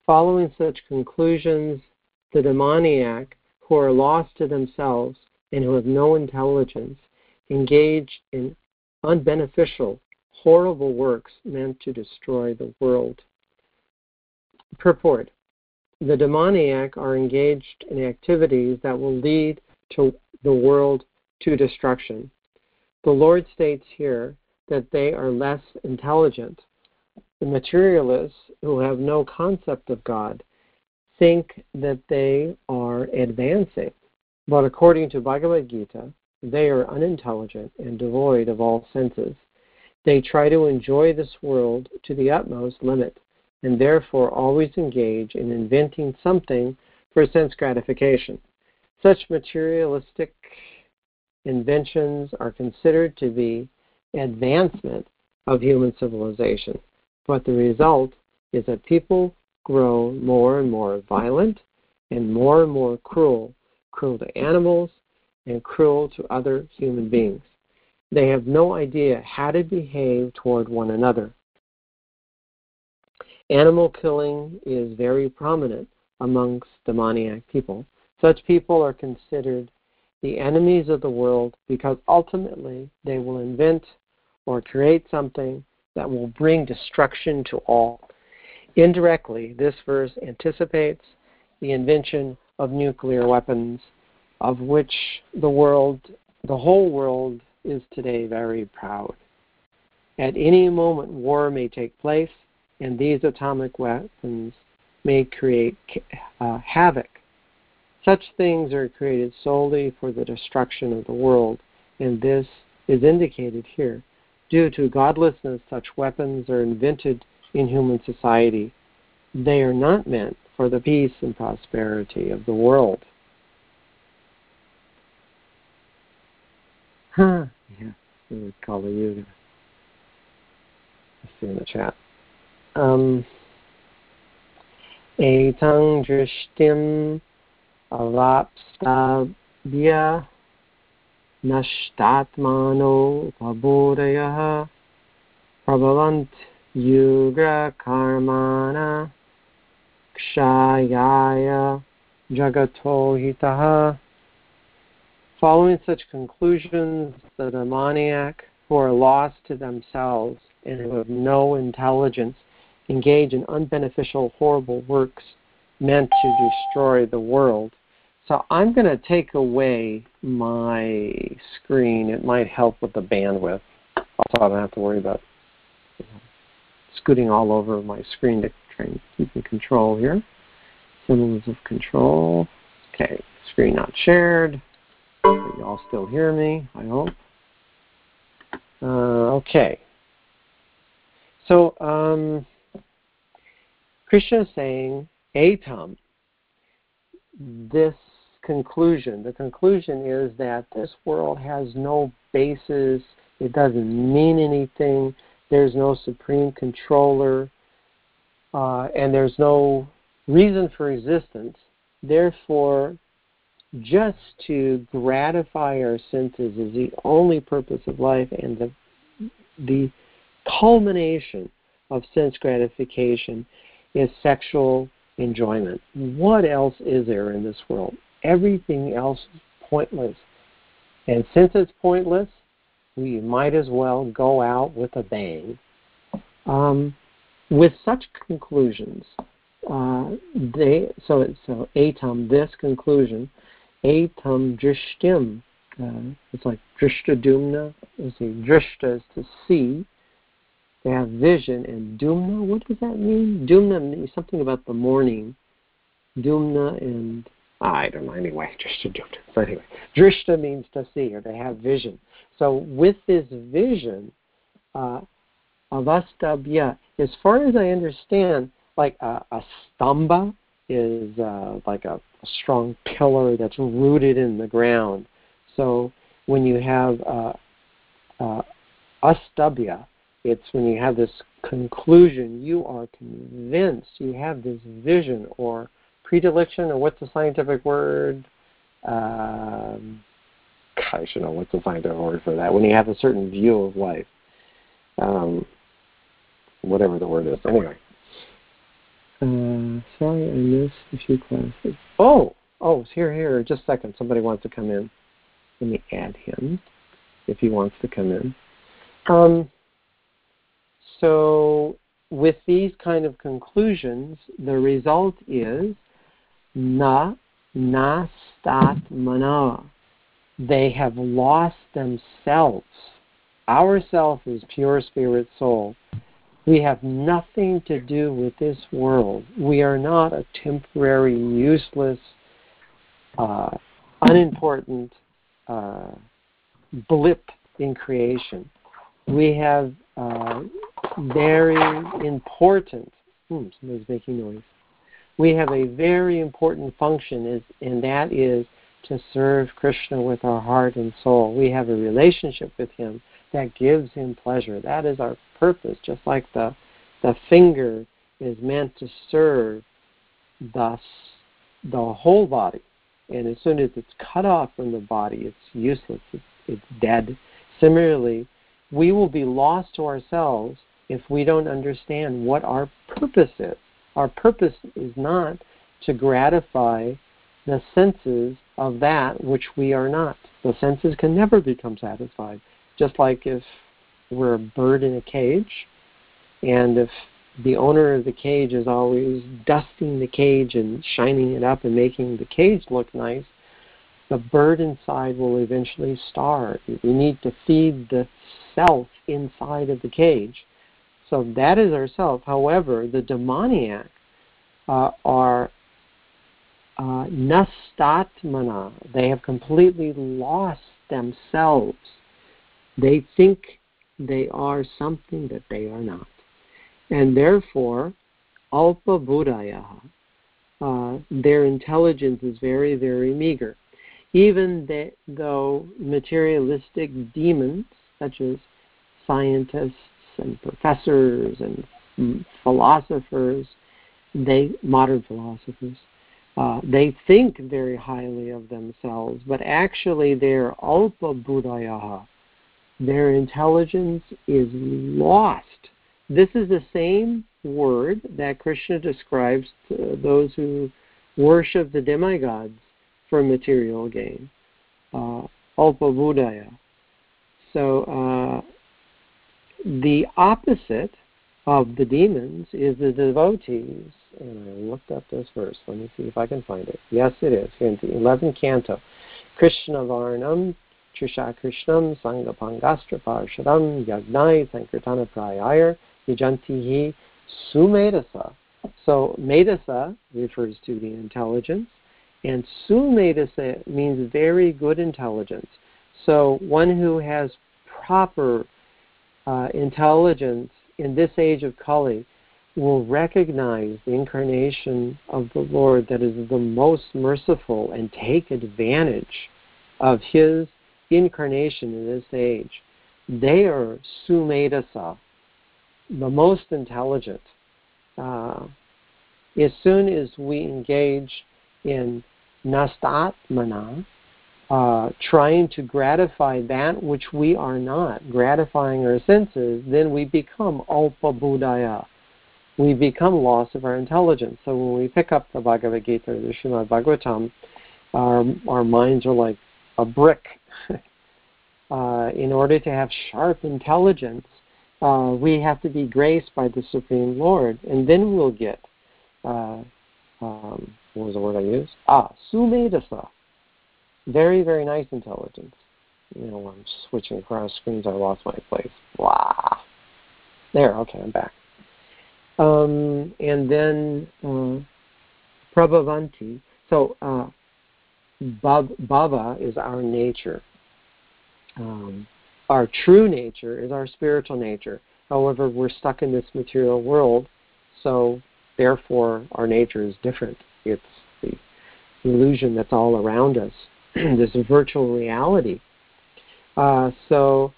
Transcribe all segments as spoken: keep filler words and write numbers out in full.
Following such conclusions, the demoniac, who are lost to themselves and who have no intelligence, engage in unbeneficial, horrible works meant to destroy the world. Purport. The demoniac are engaged in activities that will lead to the world to destruction. The Lord states here that they are less intelligent. The materialists, who have no concept of God, think that they are advancing. But according to Bhagavad Gita, they are unintelligent and devoid of all senses. They try to enjoy this world to the utmost limit, and therefore always engage in inventing something for sense gratification. Such materialistic inventions are considered to be advancement of human civilization, but the result is that people grow more and more violent and more and more cruel, cruel to animals and cruel to other human beings. They have no idea how to behave toward one another. Animal killing is very prominent amongst demoniac people. Such people are considered the enemies of the world because ultimately they will invent or create something that will bring destruction to all. Indirectly, this verse anticipates the invention of nuclear weapons, of which the world, the whole world, is today very proud. At any moment, war may take place, and these atomic weapons may create uh, havoc. Such things are created solely for the destruction of the world, and this is indicated here. Due to godlessness, such weapons are invented in human society. They are not meant for the peace and prosperity of the world. Huh. Yeah, we would call the Yuga. Let's see in the chat. Um, Etang drishtim avapstabhya nashtatmano pabodayah prabhavant yuga karmana kshayaya jagato hitaha. Following such conclusions, the demoniac, who are lost to themselves and who have no intelligence, engage in unbeneficial, horrible works meant to destroy the world. So I'm going to take away my screen. It might help with the bandwidth. Also, I don't have to worry about you know, scooting all over my screen to try and keep in control here. Symbols of control. Okay, screen not shared. But you all still hear me, I hope. Uh, okay. So, um, Krishna is saying, Etam, this conclusion, the conclusion is that this world has no basis, it doesn't mean anything, there's no supreme controller, uh, and there's no reason for existence. Therefore, just to gratify our senses is the only purpose of life, and the, the culmination of sense gratification is sexual enjoyment. What else is there in this world? Everything else is pointless. And since it's pointless, we might as well go out with a bang. Um, with such conclusions, uh, they so so etam, this conclusion, etam drishtim, uh, it's like drishtadumna. You see, drishta is to see. They have vision, and dumna, what does that mean? Dumna means something about the morning. Dumna and, I don't know, anyway, drishtadumna. So anyway, drishta means to see, or they have vision. So with this vision, uh, avastabhya, as far as I understand, like a, a stamba is uh, like a, a strong pillar that's rooted in the ground. So when you have uh, uh, astabhya, it's when you have this conclusion, you are convinced, you have this vision or predilection, or what's the scientific word? Um, I should know what's the scientific word for that. When you have a certain view of life, um, whatever the word is. Anyway, uh, Sorry, I missed a few classes. Oh, oh, here, here. Just a second. Somebody wants to come in. Let me add him if he wants to come in. Um, so with these kind of conclusions, the result is na nastat mana. They have lost themselves. Our self is pure spirit soul. We have nothing to do with this world. We are not a temporary, useless, uh, unimportant uh, blip in creation. We have uh, very important, hmm, somebody's making noise. We have a very important function, is, and that is to serve Krishna with our heart and soul. We have a relationship with Him that gives Him pleasure. That is our purpose, just like the the finger is meant to serve the, the whole body. And as soon as it's cut off from the body, it's useless, it's, it's dead. Similarly, we will be lost to ourselves if we don't understand what our purpose is. Our purpose is not to gratify the senses of that which we are not. The senses can never become satisfied. Just like if we're a bird in a cage, and if the owner of the cage is always dusting the cage and shining it up and making the cage look nice, the bird inside will eventually starve. We need to feed the self inside of the cage. So that is our self. However, the demoniac uh, are uh, nastatmana. They have completely lost themselves. They think they are something that they are not. And therefore, alpa buddhaya, uh, their intelligence is very, very meager. Even they, though materialistic demons, such as scientists and professors and philosophers, they modern philosophers, uh, they think very highly of themselves, but actually they're alpa buddhaya. Their intelligence is lost. This is the same word that Krishna describes to those who worship the demigods for material gain. Uh, alpa buddhaya. So uh, the opposite of the demons is the devotees. And I looked up this verse. Let me see if I can find it. Yes, it is. In the eleventh canto. Krishna Varnam Trisha Krishnam Sangapangastra Parshadam Yagnai Sankirtana Prayayar Yajantihi Sumedasa. So Medasa refers to the intelligence, and Sumedasa means very good intelligence. So one who has proper uh, intelligence in this age of Kali will recognize the incarnation of the Lord that is the most merciful and take advantage of His incarnation in this age. They are Sumedasa, the most intelligent. Uh, as soon as we engage in nastatmana, uh, trying to gratify that which we are not, gratifying our senses, then we become alpa buddhaya. We become lost of our intelligence. So when we pick up the Bhagavad Gita or the Srimad Bhagavatam, our, our minds are like a brick. uh, in order to have sharp intelligence, uh, we have to be graced by the Supreme Lord, and then we'll get, uh, um, what was the word I used? Ah, sumedasa. Very, very nice intelligence. You know, I'm switching across screens, I lost my place. Wow. There, okay, I'm back. Um, and then uh, prabhavanti. So uh, bhav- bhava is our nature. Um, our true nature is our spiritual nature. However, we're stuck in this material world, so therefore our nature is different. It's the illusion that's all around us, this virtual reality. Uh, so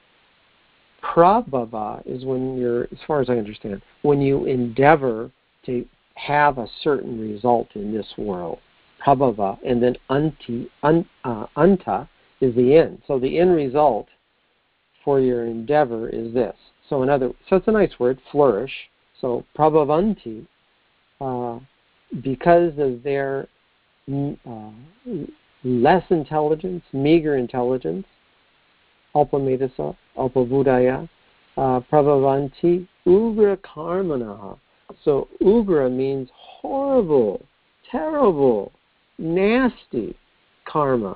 prabhava is when you're, as far as I understand, when you endeavor to have a certain result in this world. Prabhava, and then anti, un, uh, anta is the end. So the end result for your endeavor is this. So another, so it's a nice word, flourish. So prabhavanti, uh, because of their uh, less intelligence, meager intelligence, alpametasa, alpabudaya, uh, prabhavanti ugra karmanaha. So ugra means horrible, terrible, nasty karma,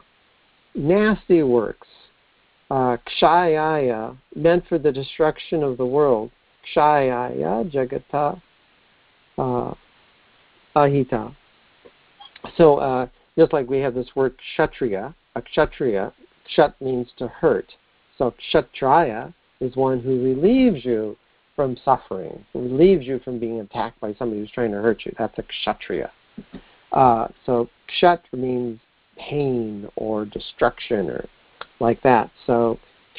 nasty works. Uh, kshayaya, meant for the destruction of the world. Kshayaya jagata uh, ahita. So uh, just like we have this word kshatriya, a kshatriya, kshat means to hurt. So kshatraya is one who relieves you from suffering, who relieves you from being attacked by somebody who's trying to hurt you. That's a kshatriya. Uh, so kshat means pain or destruction or like that. So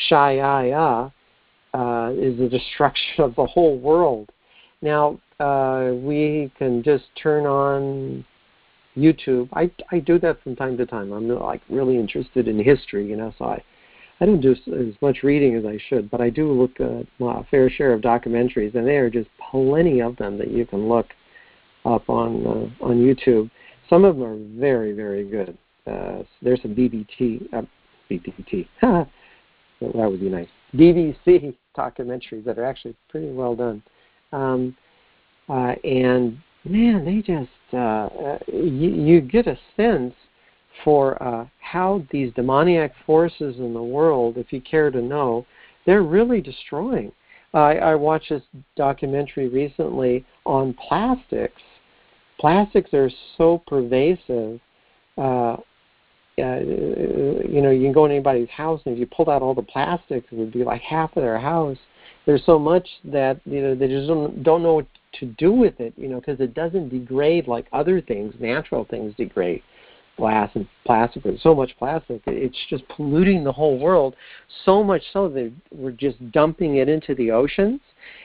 kshayaya uh, is the destruction of the whole world. Now, uh, we can just turn on YouTube. I, I do that from time to time. I'm like really interested in history, you know, so I, I don't do as much reading as I should, but I do look at a fair share of documentaries, and there are just plenty of them that you can look up on uh, on YouTube. Some of them are very, very good. Uh, there's some B B T, uh, B B T, that would be nice, B B C documentaries that are actually pretty well done. Um, uh, and, man, they just, uh, uh, you, you get a sense for uh, how these demoniac forces in the world, if you care to know, they're really destroying. Uh, I, I watched this documentary recently on plastics. Plastics are so pervasive. Uh, uh, you know, you can go in anybody's house, and if you pulled out all the plastics, it would be like half of their house. There's so much that, you know, they just don't, don't know what to do with it, you know, because it doesn't degrade like other things, natural things degrade. Glass and plastic, there's so much plastic, it's just polluting the whole world, so much so that we're just dumping it into the oceans,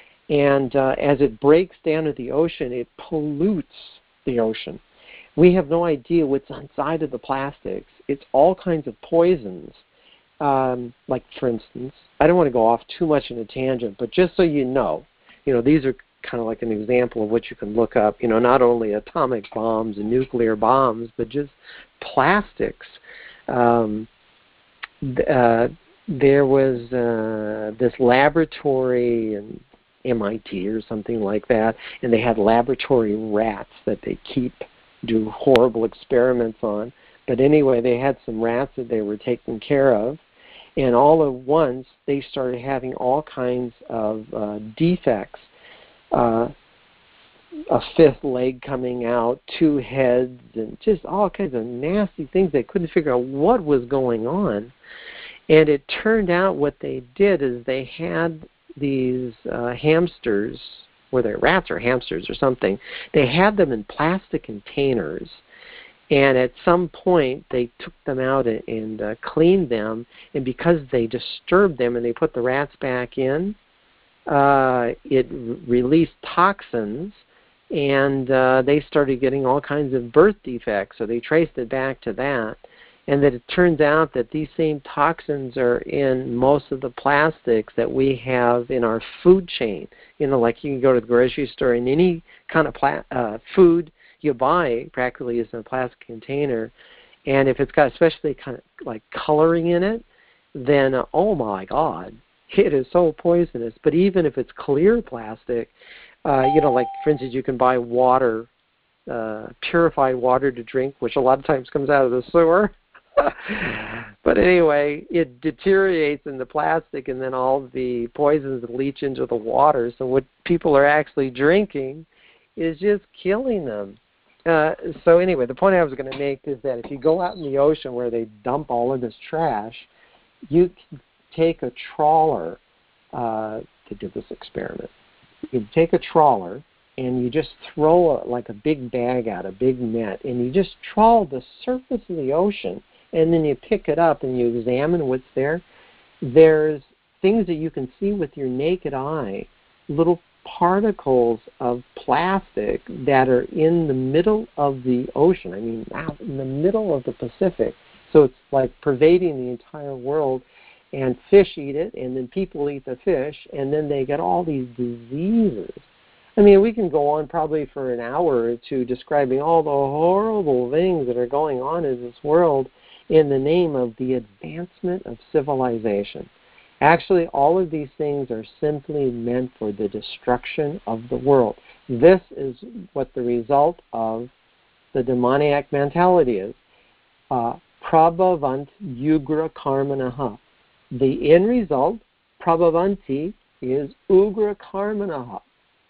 and uh, as it breaks down to the ocean, it pollutes the ocean. We have no idea what's inside of the plastics. It's all kinds of poisons. Um, like, for instance, I don't want to go off too much in a tangent, but just so you know, you know, these are kind of like an example of what you can look up, you know, not only atomic bombs and nuclear bombs, but just plastics. Um, uh, there was uh, this laboratory in M I T or something like that, and they had laboratory rats that they keep, do horrible experiments on. But anyway, they had some rats that they were taking care of, and all at once they started having all kinds of uh, defects. Uh, a fifth leg coming out, two heads, and just all kinds of nasty things. They couldn't figure out what was going on. And it turned out what they did is they had these uh, hamsters, whether they're rats or hamsters or something, they had them in plastic containers. And at some point, they took them out and, and uh, cleaned them. And because they disturbed them and they put the rats back in, Uh, it released toxins, and uh, they started getting all kinds of birth defects, so they traced it back to that. And that it turns out that these same toxins are in most of the plastics that we have in our food chain. You know, like you can go to the grocery store, and any kind of pla- uh, food you buy practically is in a plastic container. And if it's got especially kind of like coloring in it, then, uh, oh my God, it is so poisonous. But even if it's clear plastic, uh, you know, like, for instance, you can buy water, uh, purified water to drink, which a lot of times comes out of the sewer. But anyway, it deteriorates in the plastic, and then all the poisons leach into the water. So what people are actually drinking is just killing them. Uh, so anyway, the point I was going to make is that if you go out in the ocean where they dump all of this trash, you can take a trawler uh, to do this experiment. You take a trawler and you just throw a, like a big bag out, a big net, and you just trawl the surface of the ocean, and then you pick it up and you examine what's there. There's things that you can see with your naked eye, little particles of plastic that are in the middle of the ocean. I mean, out in the middle of the Pacific. So it's like pervading the entire world. And fish eat it, and then people eat the fish, and then they get all these diseases. I mean, we can go on probably for an hour or two describing all the horrible things that are going on in this world in the name of the advancement of civilization. Actually, all of these things are simply meant for the destruction of the world. This is what the result of the demoniac mentality is. Uh, Prabhavant yugra karmanaha. The end result, prabhavanti, is ugra karmanaha.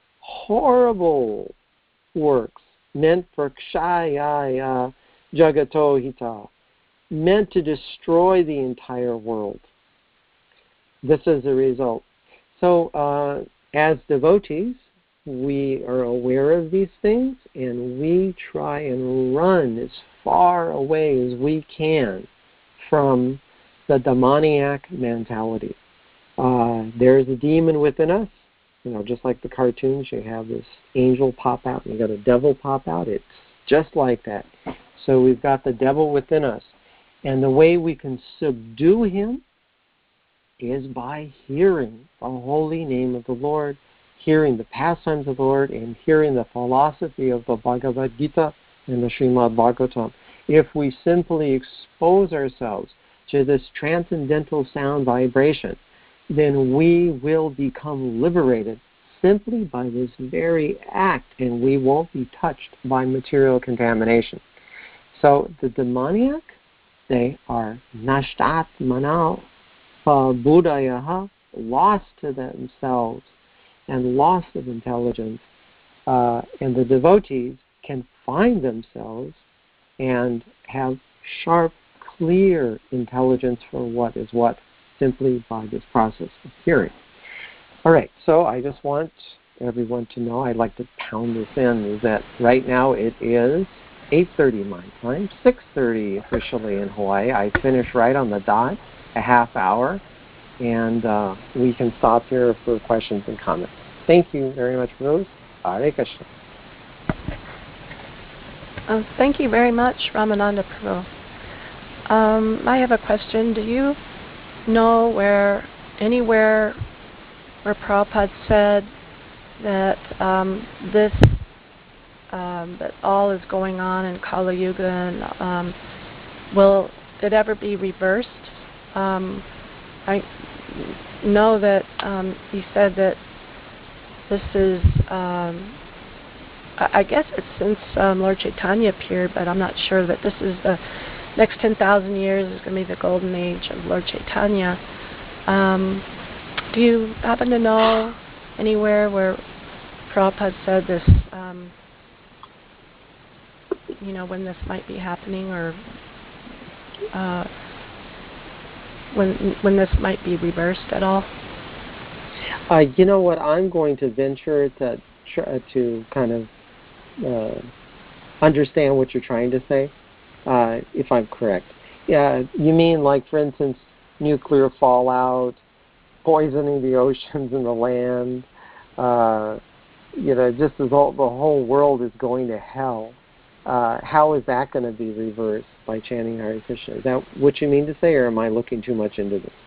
Horrible works meant for kshaya jagato hita, meant to destroy the entire world. This is the result. So, uh, as devotees, we are aware of these things, and we try and run as far away as we can from the demoniac mentality. Uh, there's a demon within us. You know, just like the cartoons, you have this angel pop out, and you got a devil pop out. It's just like that. So we've got the devil within us. And the way we can subdue him is by hearing the holy name of the Lord, hearing the pastimes of the Lord, and hearing the philosophy of the Bhagavad Gita and the Srimad Bhagavatam. If we simply expose ourselves to this transcendental sound vibration, then we will become liberated simply by this very act, and we won't be touched by material contamination. So the demoniac, they are nashtat manau buddhayaha, lost to themselves and lost of intelligence, uh, and the devotees can find themselves and have sharp, clear intelligence for what is what, simply by this process of hearing. All right, so I just want everyone to know, I'd like to pound this in, is that right now it is eight thirty my time, six thirty officially in Hawaii. I finish right on the dot, a half hour, and uh, we can stop here for questions and comments. Thank you very much for those. Hare Krishna. Uh, thank you very much, Ramananda Prabhu. Um, I have a question. Do you know where, anywhere where Prabhupada said that um, this, um, that all is going on in Kali Yuga, and um, will it ever be reversed? Um, I know that um, he said that this is, um, I, I guess it's since um, Lord Chaitanya appeared, but I'm not sure that this is the next ten thousand years is going to be the golden age of Lord Chaitanya. Um, do you happen to know anywhere where Prabhupada said this, um, you know, when this might be happening, or uh, when when this might be reversed at all? Uh, you know what? I'm going to venture to try to kind of uh, understand what you're trying to say, uh, if I'm correct. Yeah, you mean like, for instance, nuclear fallout, poisoning the oceans and the land. Uh, you know, just as all, the whole world is going to hell. Uh, how is that going to be reversed by chanting Hare Krishna? Is that what you mean to say, or am I looking too much into this?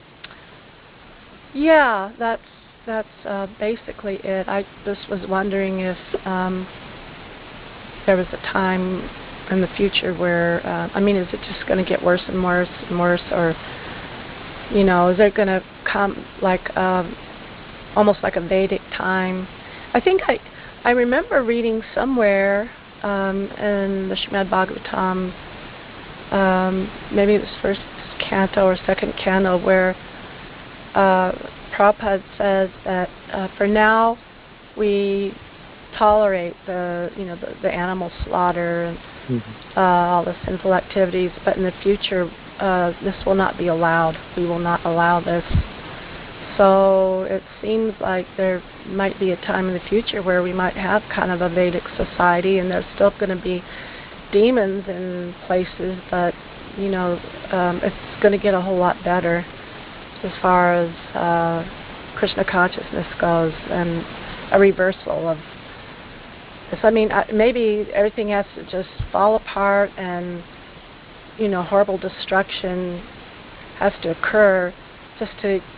Yeah, that's that's uh, basically it. I just was wondering if um, there was a time in the future where, uh, I mean, is it just going to get worse and worse and worse, or, you know, is it going to come like uh, almost like a Vedic time? I think I I remember reading somewhere um, in the Srimad Bhagavatam, um, maybe it was first canto or second canto, where Uh, Prabhupada says that uh, for now we tolerate the you know the, the animal slaughter and mm-hmm. uh, all the sinful activities, but in the future uh, this will not be allowed. We will not allow this. So it seems like there might be a time in the future where we might have kind of a Vedic society, and there's still going to be demons in places, but you know um, it's going to get a whole lot better as far as uh, Krishna consciousness goes, and a reversal of this. I mean, maybe everything has to just fall apart, and you know, horrible destruction has to occur just to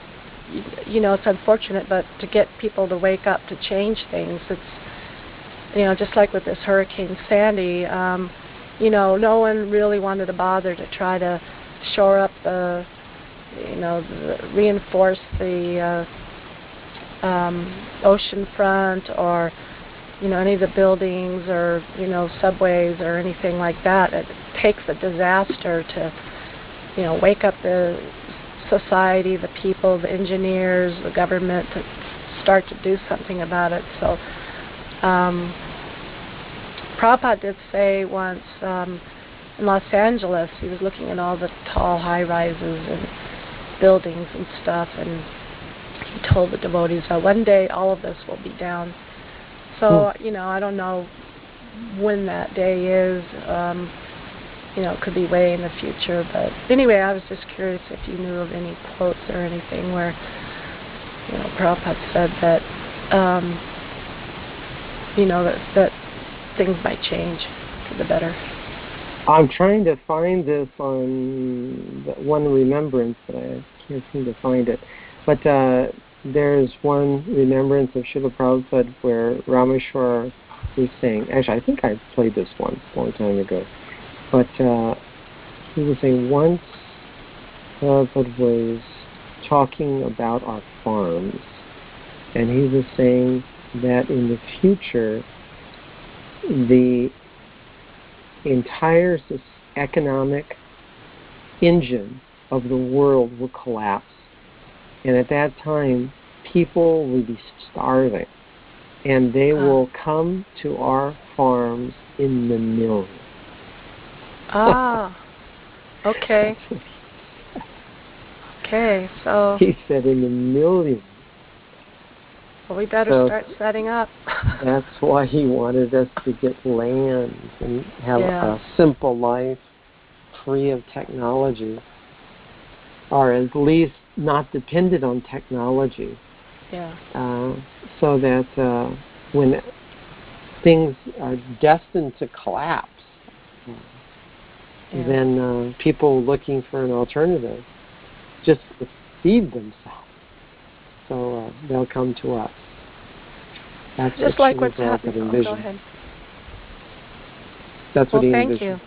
you, you know, it's unfortunate, but to get people to wake up to change things, it's, you know, just like with this Hurricane Sandy, um, you know, no one really wanted to bother to try to shore up the, you know, the, reinforce the uh, um, ocean front or, you know, any of the buildings or, you know, subways or anything like that. It takes a disaster to, you know, wake up the society, the people, the engineers, the government to start to do something about it. So um, Prabhupada did say once um, in Los Angeles, he was looking at all the tall high-rises and buildings and stuff, and he told the devotees that one day all of this will be down. So, hmm. you know, I don't know when that day is. Um, you know, it could be way in the future. But anyway, I was just curious if you knew of any quotes or anything where, you know, Prabhupada said that, um, you know, that, that things might change for the better. I'm trying to find this on the one remembrance, but I can't seem to find it. But uh, there's one remembrance of Srila Prabhupada where Rameshwar is saying, actually I think I played this once a long time ago, but uh, he was saying once Prabhupada was talking about our farms, and he was saying that in the future the entire economic engine of the world will collapse. And at that time, people will be starving. And they uh. will come to our farms in the millions. Ah, okay. Okay, so... He said in the millions. Well, we better so start setting up. That's why he wanted us to get land and have yeah. a simple life free of technology, or at least not dependent on technology. Yeah. Uh, so that uh, when things are destined to collapse, yeah. then uh, people looking for an alternative just to feed themselves. So uh, they'll come to us. That's just what like what's happening. Oh, go ahead. That's well, what he thank envisioned.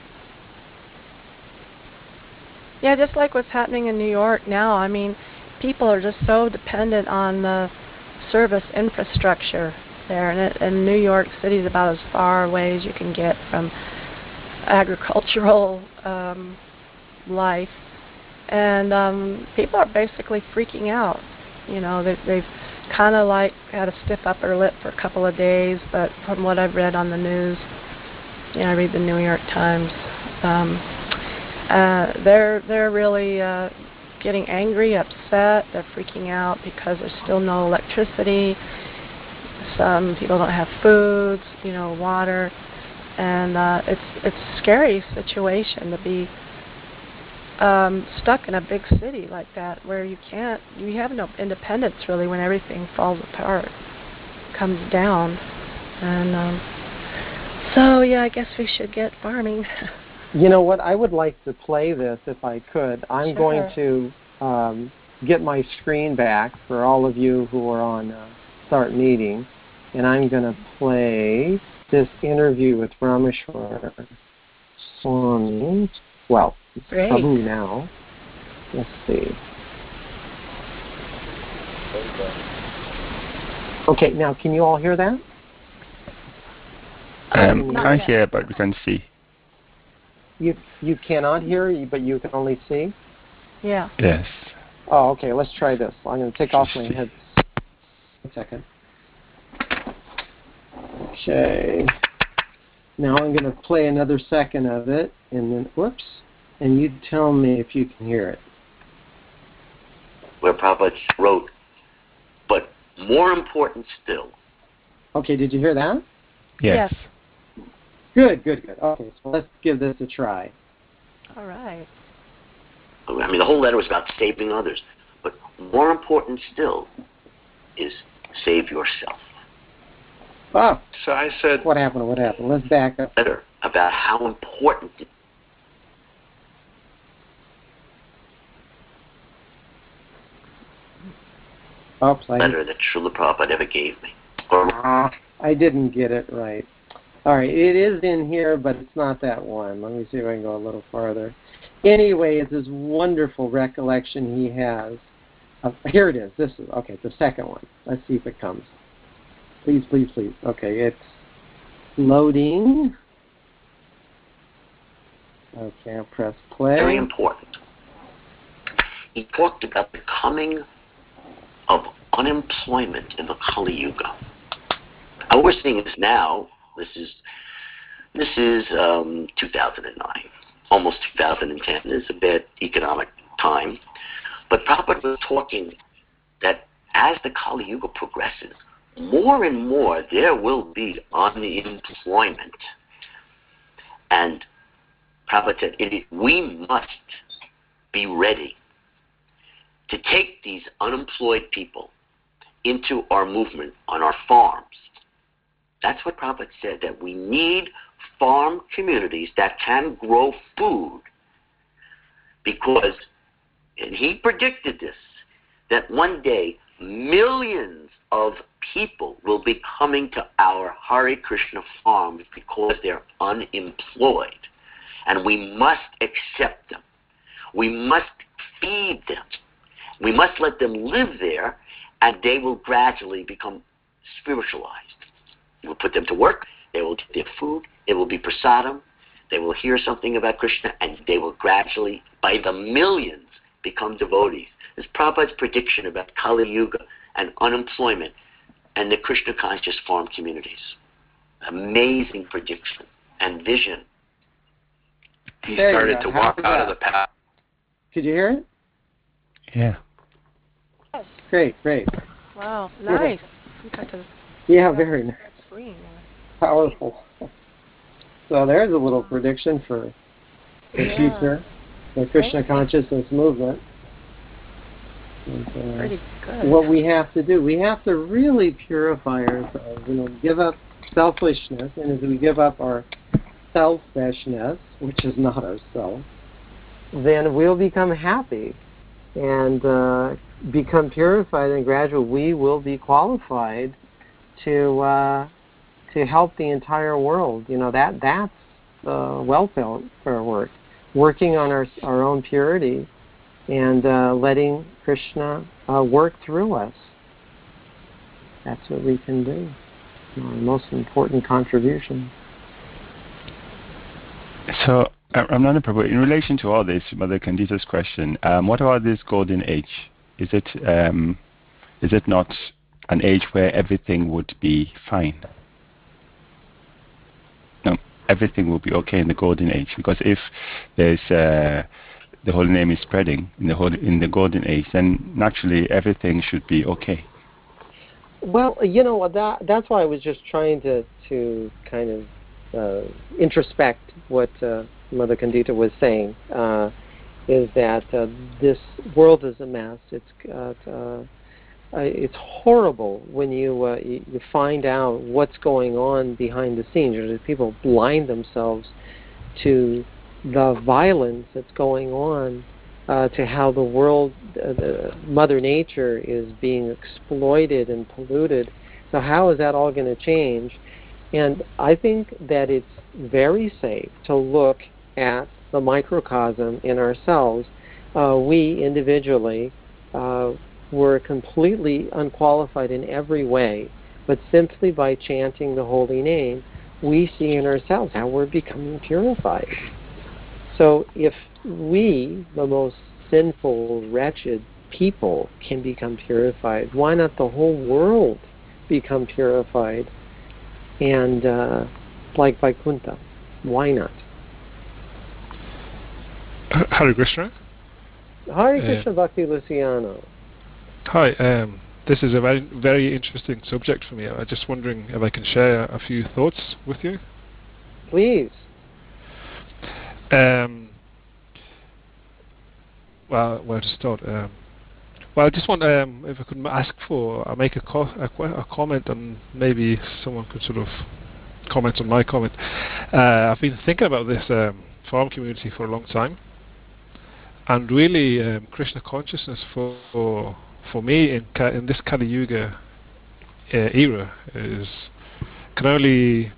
you. Yeah, just like what's happening in New York now. I mean, people are just so dependent on the service infrastructure there, and, it, and New York City is about as far away as you can get from agricultural um, life, and um, people are basically freaking out. You know, they, they've kind of like had a stiff upper lip for a couple of days, but from what I've read on the news, you know, I read the New York Times, um, uh, they're they're really uh, getting angry, upset. They're freaking out because there's still no electricity. Some people don't have food, you know, water, and uh, it's it's a scary situation to be Um, stuck in a big city like that where you can't, you have no independence really when everything falls apart, comes down. And um, so, yeah, I guess we should get farming. You know what? I would like to play this if I could. I'm sure. going to um, get my screen back for all of you who are on uh, Start Meeting, and I'm going to play this interview with Rameshwar Swami. Well, it's Great. Prabhu now. Let's see. Okay, now can you all hear that? Um, can't hear, but we can see. You you cannot hear, but you can only see? Yeah. Yes. Oh, okay, let's try this. I'm going to take off my head. One second. Okay. Now I'm going to play another second of it, and then, whoops, and you tell me if you can hear it. Where Prabhupada wrote, but more important still. Okay, did you hear that? Yes. yes. Good, good, good. Okay, so let's give this a try. All right. I mean, the whole letter was about saving others, but more important still is save yourself. Oh, so I said, what happened? What happened? Let's back up. Letter about how important it Oops, I, letter that Srila Prabhupada ever gave me. Or, I didn't get it right. All right, it is in here, but it's not that one. Let me see if I can go a little farther. Anyway, it's this wonderful recollection he has. Of, here it is. This is okay. The second one. Let's see if it comes. Please, please, please. Okay, it's loading. Okay, I'll press play. Very important. He talked about the coming of unemployment in the Kali Yuga. And we're seeing this now. This is this is um, two thousand nine, almost two thousand ten. This is a bad economic time. But Prabhupada was talking that as the Kali Yuga progresses, more and more there will be unemployment. And Prabhupada said, it, we must be ready to take these unemployed people into our movement on our farms. That's what Prabhupada said, that we need farm communities that can grow food because, and he predicted this, that one day millions of people will be coming to our Hare Krishna farms because they're unemployed. And we must accept them. We must feed them. We must let them live there, and they will gradually become spiritualized. We'll put them to work. They will get their food. It will be prasadam. They will hear something about Krishna, and they will gradually, by the millions, become devotees. This is Prabhupada's prediction about Kali Yuga and unemployment and the Krishna conscious farm communities. Amazing prediction and vision. He There you started go. to How walk was out that? of the path. Could you hear it? Yeah. Great, great. Wow, nice. You got to Yeah, very nice. screen. Powerful. So there's a little prediction for the Yeah. future, the Krishna Thank you. consciousness movement. And, uh, Pretty good. what we have to do, we have to really purify ourselves, you know, give up selfishness, and as we give up our selfishness, which is not ourself, then we'll become happy and uh, become purified, and gradually we will be qualified to uh, to help the entire world. You know, that that's uh, welfare work, working on our our own purity and uh, letting Krishna uh, work through us. That's what we can do. Our most important contribution. So, uh, Ramnanda Prabhu, in relation to all this, Mother Candita's question, um, what about this golden age? Is it um, is it not an age where everything would be fine? No, everything will be okay in the golden age, because if there's uh, the holy name is spreading in the holy, in the golden age, then naturally everything should be okay. Well, you know, that that's why I was just trying to, to kind of uh, introspect what uh, Mother Candita was saying, uh, is that uh, this world is a mess. It's uh, uh, it's horrible when you, uh, you you find out what's going on behind the scenes. You know, people blind themselves to the violence that's going on, uh, to how the world, uh, the Mother Nature is being exploited and polluted. So how is that all going to change? And I think that it's very safe to look at the microcosm in ourselves. Uh, we individually uh, were completely unqualified in every way, but simply by chanting the holy name, we see in ourselves how we're becoming purified. So if we, the most sinful, wretched people, can become purified, why not the whole world become purified? And uh, like Vaikuntha, why not? Hare Krishna. Hare Uh, Krishna Bhakti Luciano. Hi, um, this is a very, very interesting subject for me. I'm just wondering if I can share a few thoughts with you. Please. Um, well, where to start? Um, well, I just want, um, if I could ask for, uh, make a, co- a, qu- a comment, and maybe someone could sort of comment on my comment. Uh, I've been thinking about this um, farm community for a long time, and really, um, Krishna consciousness for, for for me in Ka- in this Kali Yuga uh, era is can only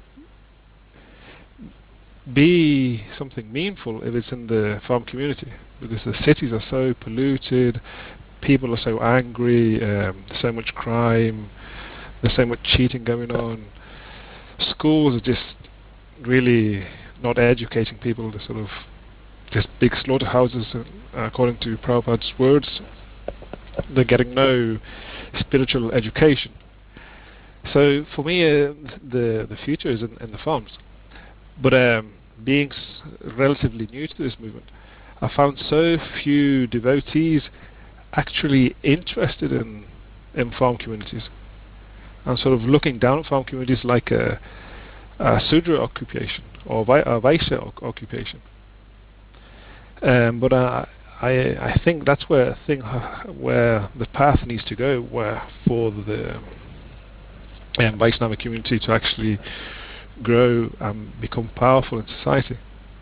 be something meaningful if it's in the farm community, because the cities are so polluted, people are so angry, um, there's so much crime, there's so much cheating going on. Schools are just really not educating people. They're sort of just big slaughterhouses, uh, according to Prabhupada's words. They're getting no spiritual education. So for me, uh, the the future is in, in the farms. But um, being s- relatively new to this movement, I found so few devotees actually interested in in farm communities, and sort of looking down at farm communities like a, a Sudra occupation or vi- a Vaishya o- occupation. Um, but I, I I think that's where thing where the path needs to go, where for the um, Vaishnava community to actually grow and become powerful in society.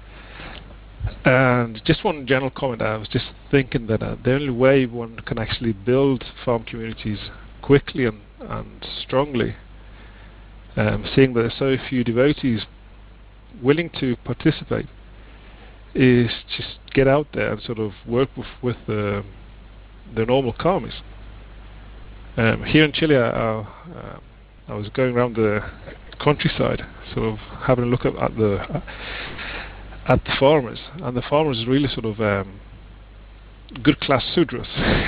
And just one general comment, I was just thinking that uh, the only way one can actually build farm communities quickly and, and strongly, um, seeing that there are so few devotees willing to participate, is just get out there and sort of work with, with the, the normal karmis. Um, here in Chile, I, uh, I was going around the countryside, sort of having a look at, at the uh, at the farmers, and the farmers are really sort of um, good class Sudras.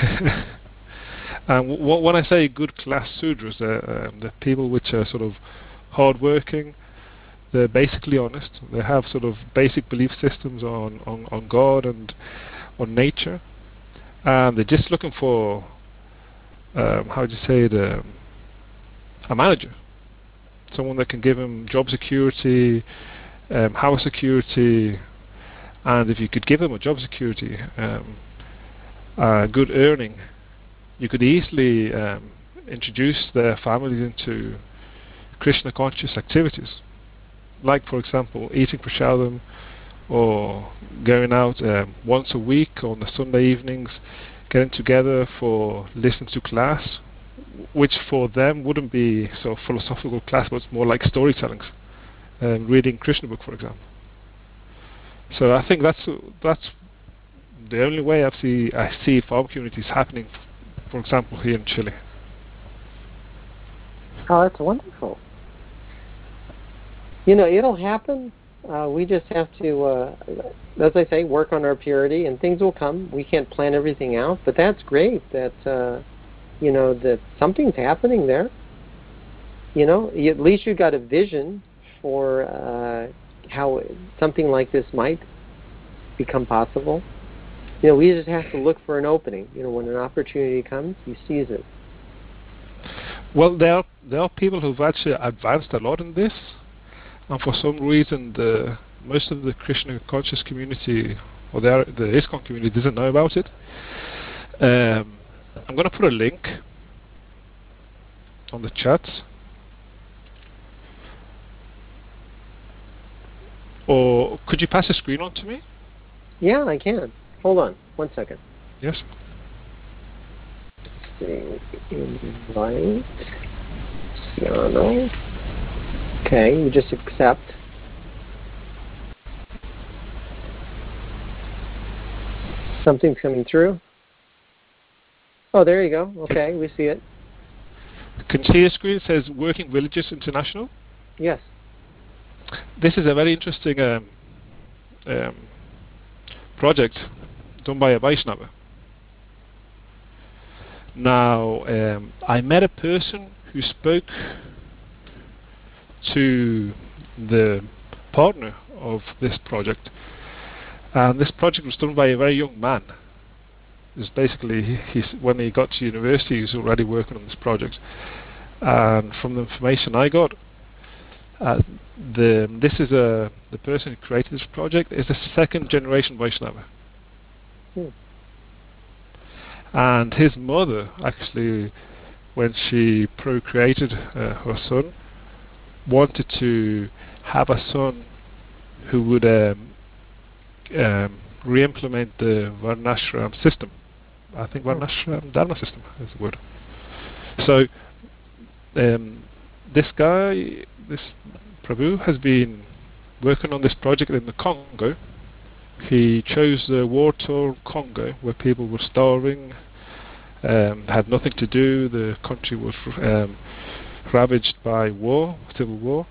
And w- when I say good class Sudras, they're, um, they're people which are sort of hard working. They're basically honest. They have sort of basic belief systems on, on, on God and on nature, and they're just looking for um, how do you say it, um, a manager. Someone that can give him job security, um, house security, and if you could give him a job security, um, uh, good earning, you could easily um, introduce their families into Krishna conscious activities, like for example eating prasadam or going out um, once a week on the Sunday evenings, getting together for listening to class, which for them wouldn't be so philosophical class, but it's more like storytellings, um, reading Krishna book, for example. So I think that's that's the only way I see I see farm communities happening, f- for example, here in Chile. Oh, that's wonderful. You know, it'll happen. Uh, we just have to, uh, as I say, work on our purity, and things will come. We can't plan everything out, but that's great that, uh, you know, that something's happening there. You know, you, at least you got a vision for uh, how something like this might become possible. You know, we just have to look for an opening. You know, when an opportunity comes, you seize it. Well, there are, there are people who've actually advanced a lot in this, and for some reason, the most of the Krishna conscious community, or the, the ISKCON community, doesn't know about it. Um, I'm going to put a link on the chat. Or could you pass the screen on to me? Yeah, I can. Hold on, one second. Yes. Invite Ciano. Okay, you just accept. Something's coming through. Oh, there you go. Okay, we see it. Can you see the screen? It says Working Villages International. Yes. This is a very interesting um, um, project done by a Vaishnava. Now, um, I met a person who spoke to the partner of this project, and this project was done by a very young man. It's basically, he, he's, when he got to university, he was already working on this project. And from the information I got, uh, the this is a the person who created this project is a second generation Vaishnava. Hmm. And his mother actually, when she procreated uh, her son, wanted to have a son who would um, um, re-implement the Varnashram system. I think Varnashram Dharma system is the word. So um, this guy, this Prabhu, has been working on this project in the Congo. He chose the war-torn Congo, where people were starving, um, had nothing to do. The country was um, ravaged by war, civil war,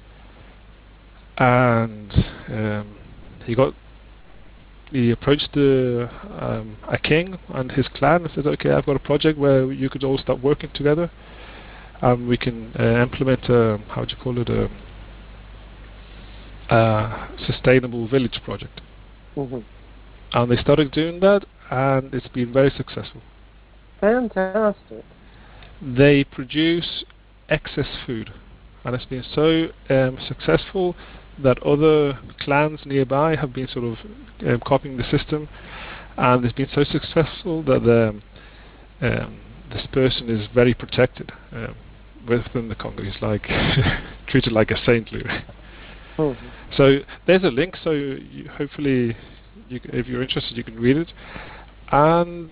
and um, he got. He approached the, um, a king and his clan and said, "Okay, I've got a project where you could all start working together, and we can uh, implement a, how do you call it, a, a sustainable village project." Mm-hmm. And they started doing that, and it's been very successful. Fantastic. They produce excess food, and it's been so um, successful that other clans nearby have been sort of um, copying the system, and it's been so successful that the, um, this person is very protected um, within the Congo. He's like treated like a saint, really. Mm-hmm. So there's a link, so you, hopefully you, if you're interested you can read it. And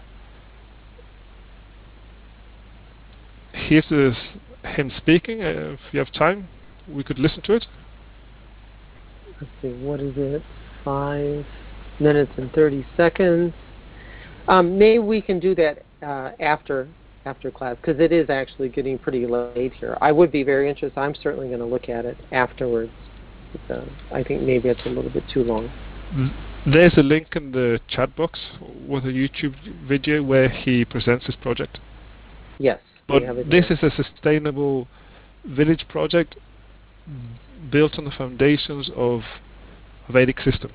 here's this, him speaking. Uh, if you have time, we could listen to it. Let's see, what is it? Five minutes and thirty seconds. Um, maybe we can do that uh, after after class, because it is actually getting pretty late here. I would be very interested. I'm certainly going to look at it afterwards. But, uh, I think maybe it's a little bit too long. There's a link in the chat box with a YouTube video where he presents his project. Yes. But this is a sustainable village project built on the foundations of a Vedic system.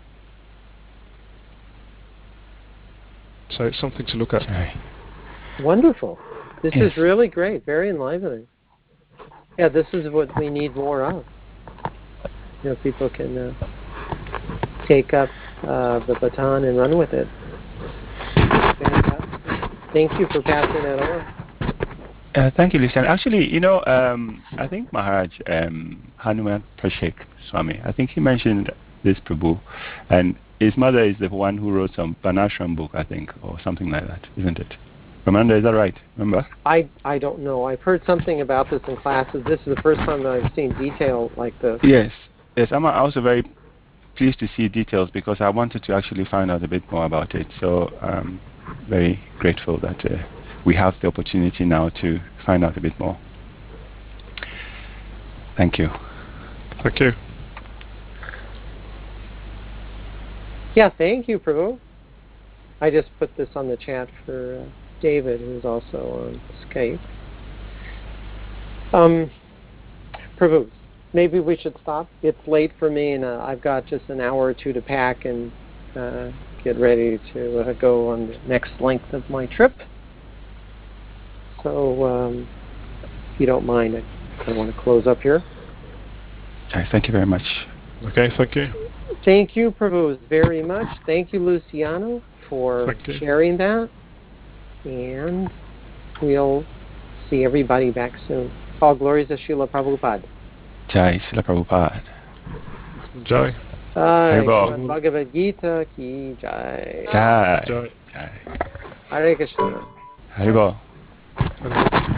So it's something to look at. Okay. Wonderful. This Yes. is really great. Very enlivening. Yeah, this is what we need more of. You know, people can uh, take up uh, the baton and run with it. Fantastic. Thank you for passing that on. Uh, thank you, Lucian. Actually, you know, um, I think Maharaj um, Hanuman Prashik Swami, I think he mentioned this Prabhu, and his mother is the one who wrote some Varnashram book, I think, or something like that, isn't it? Ramanda, is that right? Remember? I, I don't know. I've heard something about this in classes. This is the first time that I've seen detail like this. Yes. Yes, I'm also very pleased to see details because I wanted to actually find out a bit more about it. So I'm very grateful that uh, we have the opportunity now to find out a bit more. Thank you. Thank you. Yeah, thank you, Prabhu. I just put this on the chat for uh, David, who's also on Skype. Um, Prabhu, maybe we should stop. It's late for me, and uh, I've got just an hour or two to pack and uh, get ready to uh, go on the next length of my trip. So, um, if you don't mind, I, I want to close up here. Okay, thank you very much. Okay, thank you. Thank you, Prabhu, very much. Thank you, Luciano, for you. sharing that. And we'll see everybody back soon. All glories to Srila Prabhupada. Jai Srila Prabhupada. Jai. Jai. Haribol. Bhagavad Gita ki jai. Jai. Jai. Jai. Hare Krishna. Haribol. Haribol.